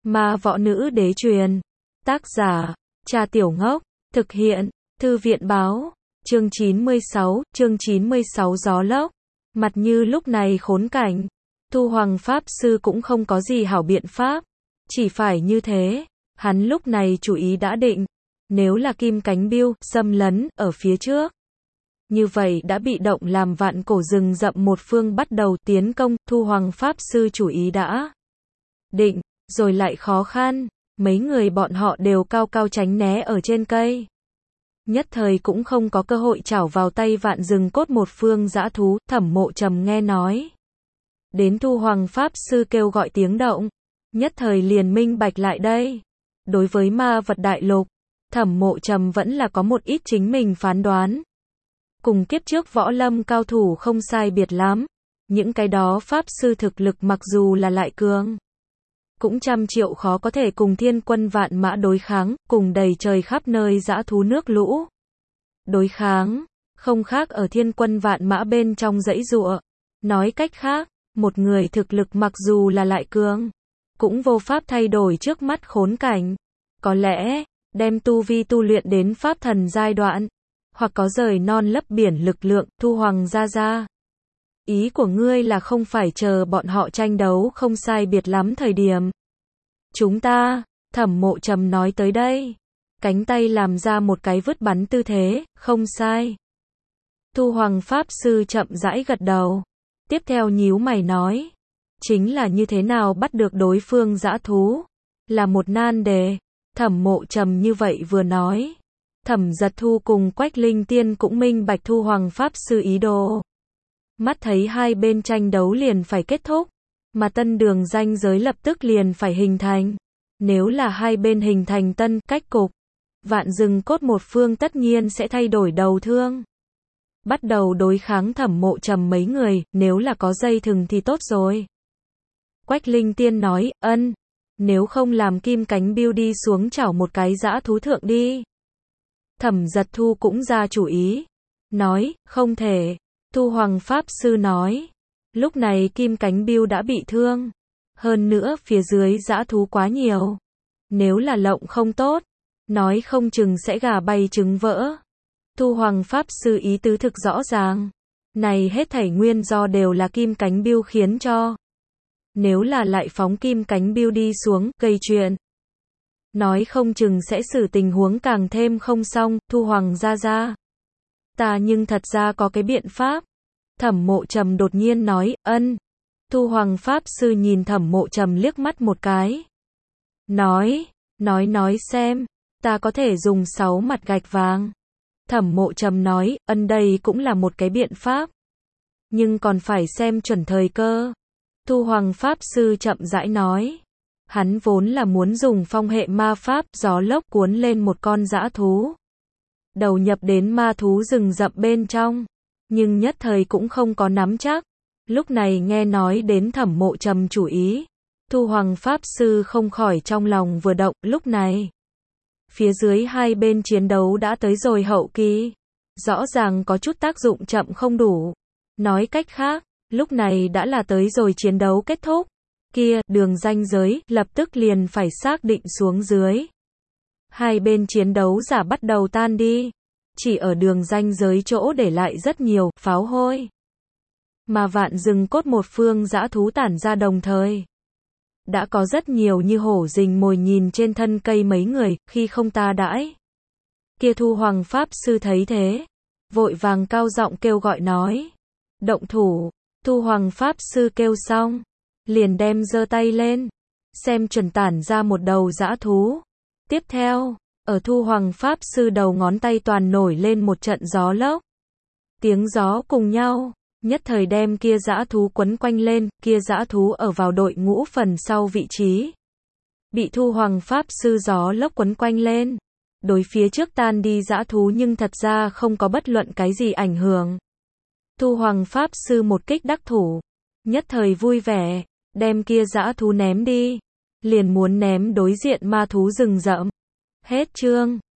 Ma võ nữ đế truyền. Tác giả, Cha Tiểu Ngốc. Thực hiện, Thư viện báo. Chương 96 gió lốc. Mặt như lúc này khốn cảnh. Thu Hoàng Pháp Sư cũng không có gì hảo biện pháp. Chỉ phải như thế. Hắn lúc này chủ ý đã định. Nếu là Kim Cánh Biêu, xâm lấn, ở phía trước. Như vậy đã bị động làm vạn cổ rừng rậm một phương bắt đầu tiến công, Thu Hoàng Pháp Sư chủ ý đã định, rồi lại khó khăn, mấy người bọn họ đều cao cao tránh né ở trên cây. Nhất thời cũng không có cơ hội chảo vào tay vạn rừng cốt một phương dã thú, Thẩm Mộ Trầm nghe nói. Đến Thu Hoàng Pháp Sư kêu gọi tiếng động, nhất thời liền minh bạch lại đây. Đối với ma vật đại lục, Thẩm Mộ Trầm vẫn là có một ít chính mình phán đoán. Cùng kiếp trước võ lâm cao thủ không sai biệt lắm. Những cái đó Pháp Sư thực lực mặc dù là lại cường, cũng trăm triệu khó có thể cùng thiên quân vạn mã đối kháng, cùng đầy trời khắp nơi dã thú nước lũ đối kháng, không khác ở thiên quân vạn mã bên trong dãy giụa. Nói cách khác, một người thực lực mặc dù là lại cường, cũng vô pháp thay đổi trước mắt khốn cảnh. Có lẽ, đem tu vi tu luyện đến pháp thần giai đoạn, hoặc có rời non lấp biển lực lượng, Thu Hoàng ra. Ý của ngươi là không phải chờ bọn họ tranh đấu không sai biệt lắm thời điểm. Chúng ta, Thẩm Mộ Trầm nói tới đây. Cánh tay làm ra một cái vứt bắn tư thế, không sai. Thu Hoàng Pháp Sư chậm rãi gật đầu. Tiếp theo nhíu mày nói. Chính là như thế nào bắt được đối phương dã thú. Là một nan đề. Thẩm Mộ Trầm như vậy vừa nói. Thẩm Giật Thu cùng Quách Linh Tiên cũng minh bạch Thu Hoàng Pháp Sư ý đồ. Mắt thấy hai bên tranh đấu liền phải kết thúc, mà tân đường ranh giới lập tức liền phải hình thành. Nếu là hai bên hình thành tân cách cục, vạn rừng cốt một phương tất nhiên sẽ thay đổi đầu thương. Bắt đầu đối kháng Thẩm Mộ Trầm mấy người, nếu là có dây thừng thì tốt rồi. Quách Linh Tiên nói, nếu không làm Kim Cánh Biêu đi xuống chảo một cái dã thú thượng đi. Thẩm Giật Thu cũng ra chủ ý, nói, không thể. Thu Hoàng Pháp Sư nói, lúc này Kim Cánh Biêu đã bị thương, hơn nữa phía dưới dã thú quá nhiều. Nếu là lộng không tốt, nói không chừng sẽ gà bay trứng vỡ. Thu Hoàng Pháp Sư ý tứ thực rõ ràng, này hết thảy nguyên do đều là Kim Cánh Biêu khiến cho. Nếu là lại phóng Kim Cánh Biêu đi xuống, gây chuyện, nói không chừng sẽ xử tình huống càng thêm không xong. Thu Hoàng ra. Ta nhưng thật ra có cái biện pháp. Thẩm Mộ Trầm đột nhiên nói, Thu Hoàng Pháp Sư nhìn Thẩm Mộ Trầm liếc mắt một cái. Nói xem, ta có thể dùng 6 mặt gạch vàng. Thẩm Mộ Trầm nói, đây cũng là một cái biện pháp. Nhưng còn phải xem chuẩn thời cơ. Thu Hoàng Pháp Sư chậm rãi nói. Hắn vốn là muốn dùng phong hệ ma pháp, gió lốc cuốn lên một con dã thú. Đầu nhập đến ma thú rừng rậm bên trong. Nhưng nhất thời cũng không có nắm chắc. Lúc này nghe nói đến Thẩm Mộ Trầm chủ ý. Thu Hoàng Pháp Sư không khỏi trong lòng vừa động. Lúc này, phía dưới hai bên chiến đấu đã tới rồi hậu kỳ. Rõ ràng có chút tác dụng chậm không đủ. Nói cách khác, lúc này đã là tới rồi chiến đấu kết thúc. Kia, đường ranh giới, lập tức liền phải xác định xuống dưới. Hai bên chiến đấu giả bắt đầu tan đi. Chỉ ở đường ranh giới chỗ để lại rất nhiều pháo hôi. Mà vạn rừng cốt một phương dã thú tản ra đồng thời. Đã có rất nhiều như hổ rình mồi nhìn trên thân cây mấy người, khi không ta đãi. Kia Thu Hoàng Pháp Sư thấy thế, vội vàng cao giọng kêu gọi nói. Động thủ. Thu Hoàng Pháp Sư kêu xong, liền đem giơ tay lên, xem chuẩn tản ra một đầu dã thú. Tiếp theo, ở Thu Hoàng Pháp Sư đầu ngón tay toàn nổi lên một trận gió lốc. Tiếng gió cùng nhau, nhất thời đem kia dã thú quấn quanh lên, kia dã thú ở vào đội ngũ phần sau vị trí. Bị Thu Hoàng Pháp Sư gió lốc quấn quanh lên. Đối phía trước tan đi dã thú nhưng thật ra không có bất luận cái gì ảnh hưởng. Thu Hoàng Pháp Sư một kích đắc thủ, nhất thời vui vẻ, đem kia dã thú ném đi. Liền muốn ném đối diện ma thú rừng rậm. Hết chương.